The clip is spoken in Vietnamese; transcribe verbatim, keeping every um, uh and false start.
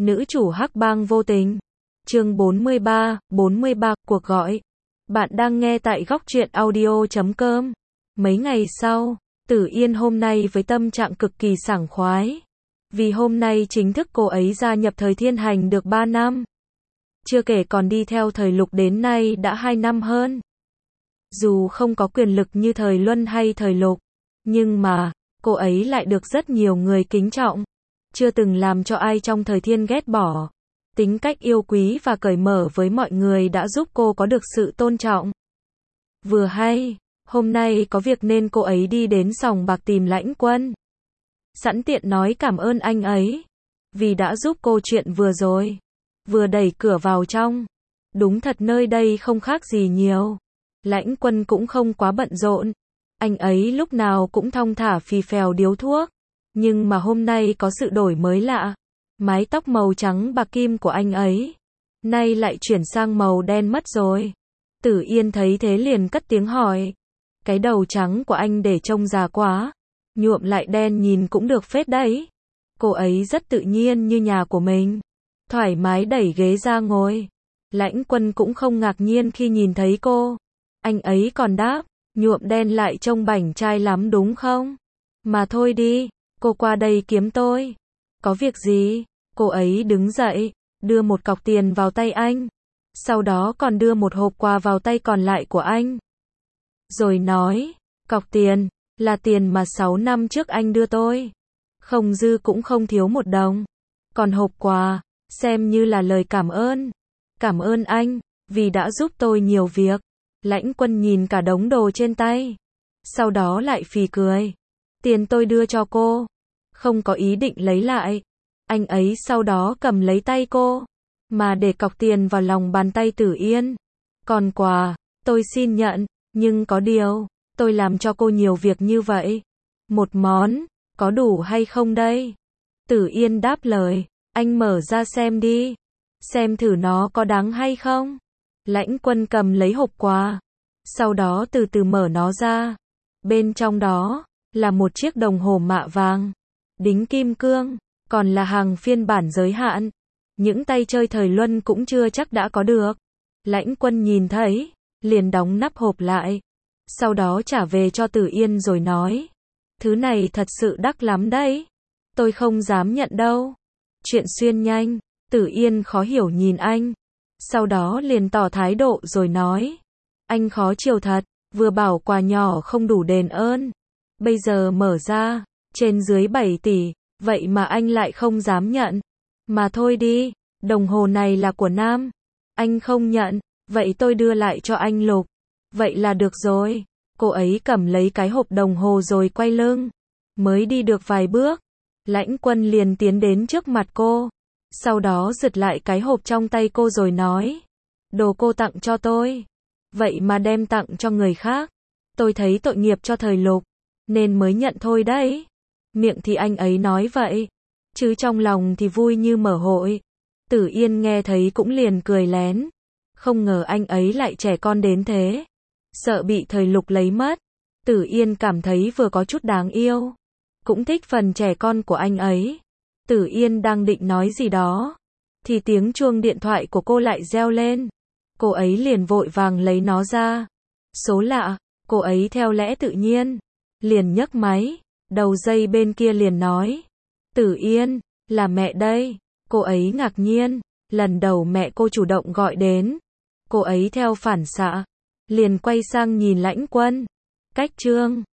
Nữ chủ hắc bang vô tình. Chương bốn mươi ba, bốn mươi ba, cuộc gọi. Bạn đang nghe tại góc truyện audio chấm com. Mấy ngày sau, Tử Yên hôm nay với tâm trạng cực kỳ sảng khoái. Vì hôm nay chính thức cô ấy gia nhập thời thiên hành được ba năm. Chưa kể còn đi theo thời lục đến nay đã hai năm hơn. Dù không có quyền lực như thời luân hay thời lục, nhưng mà, cô ấy lại được rất nhiều người kính trọng. Chưa từng làm cho ai trong thời thiên ghét bỏ. Tính cách yêu quý và cởi mở với mọi người đã giúp cô có được sự tôn trọng. Vừa hay, hôm nay có việc nên cô ấy đi đến sòng bạc tìm Lãnh Quân. Sẵn tiện nói cảm ơn anh ấy, vì đã giúp cô chuyện vừa rồi. Vừa đẩy cửa vào trong. Đúng thật nơi đây không khác gì nhiều. Lãnh Quân cũng không quá bận rộn. Anh ấy lúc nào cũng thong thả phì phèo điếu thuốc. Nhưng mà hôm nay có sự đổi mới lạ. Mái tóc màu trắng bạc kim của anh ấy nay lại chuyển sang màu đen mất rồi. Tử Yên thấy thế liền cất tiếng hỏi. Cái đầu trắng của anh để trông già quá. Nhuộm lại đen nhìn cũng được phết đấy. Cô ấy rất tự nhiên như nhà của mình. Thoải mái đẩy ghế ra ngồi. Lãnh Quân cũng không ngạc nhiên khi nhìn thấy cô. Anh ấy còn đáp, nhuộm đen lại trông bảnh trai lắm đúng không? Mà thôi đi, cô qua đây kiếm tôi. Có việc gì? Cô ấy đứng dậy, đưa một cọc tiền vào tay anh. Sau đó còn đưa một hộp quà vào tay còn lại của anh. Rồi nói, cọc tiền, là tiền mà sáu năm trước anh đưa tôi. Không dư cũng không thiếu một đồng. Còn hộp quà, xem như là lời cảm ơn. Cảm ơn anh, vì đã giúp tôi nhiều việc. Lãnh Quân nhìn cả đống đồ trên tay. Sau đó lại phì cười. Tiền tôi đưa cho cô. Không có ý định lấy lại. Anh ấy sau đó cầm lấy tay cô. Mà để cọc tiền vào lòng bàn tay Tử Yên. Còn quà, tôi xin nhận. Nhưng có điều, tôi làm cho cô nhiều việc như vậy. Một món, có đủ hay không đây? Tử Yên đáp lời. Anh mở ra xem đi. Xem thử nó có đáng hay không? Lãnh Quân cầm lấy hộp quà. Sau đó từ từ mở nó ra. Bên trong đó, là một chiếc đồng hồ mạ vàng. Đính kim cương, còn là hàng phiên bản giới hạn. Những tay chơi thời luân cũng chưa chắc đã có được. Lãnh Quân nhìn thấy, liền đóng nắp hộp lại. Sau đó trả về cho Tử Yên rồi nói. Thứ này thật sự đắt lắm đấy. Tôi không dám nhận đâu. Chuyện xuyên nhanh, Tử Yên khó hiểu nhìn anh. Sau đó liền tỏ thái độ rồi nói. Anh khó chiều thật, vừa bảo quà nhỏ không đủ đền ơn. Bây giờ mở ra, trên dưới bảy tỷ, vậy mà anh lại không dám nhận. Mà thôi đi, đồng hồ này là của Nam. Anh không nhận, vậy tôi đưa lại cho anh Lục. Vậy là được rồi. Cô ấy cầm lấy cái hộp đồng hồ rồi quay lưng. Mới đi được vài bước, Lãnh Quân liền tiến đến trước mặt cô. Sau đó giật lại cái hộp trong tay cô rồi nói. Đồ cô tặng cho tôi. Vậy mà đem tặng cho người khác. Tôi thấy tội nghiệp cho thời lục. Nên mới nhận thôi đấy. Miệng thì anh ấy nói vậy. Chứ trong lòng thì vui như mở hội. Tử Yên nghe thấy cũng liền cười lén. Không ngờ anh ấy lại trẻ con đến thế. Sợ bị thời lục lấy mất. Tử Yên cảm thấy vừa có chút đáng yêu. Cũng thích phần trẻ con của anh ấy. Tử Yên đang định nói gì đó. Thì tiếng chuông điện thoại của cô lại reo lên. Cô ấy liền vội vàng lấy nó ra. Số lạ, cô ấy theo lẽ tự nhiên. Liền nhấc máy. Đầu dây bên kia liền nói. Tử Yên, là mẹ đây. Cô ấy ngạc nhiên. Lần đầu mẹ cô chủ động gọi đến. Cô ấy theo phản xạ. Liền quay sang nhìn Lãnh Quân. Cách trương.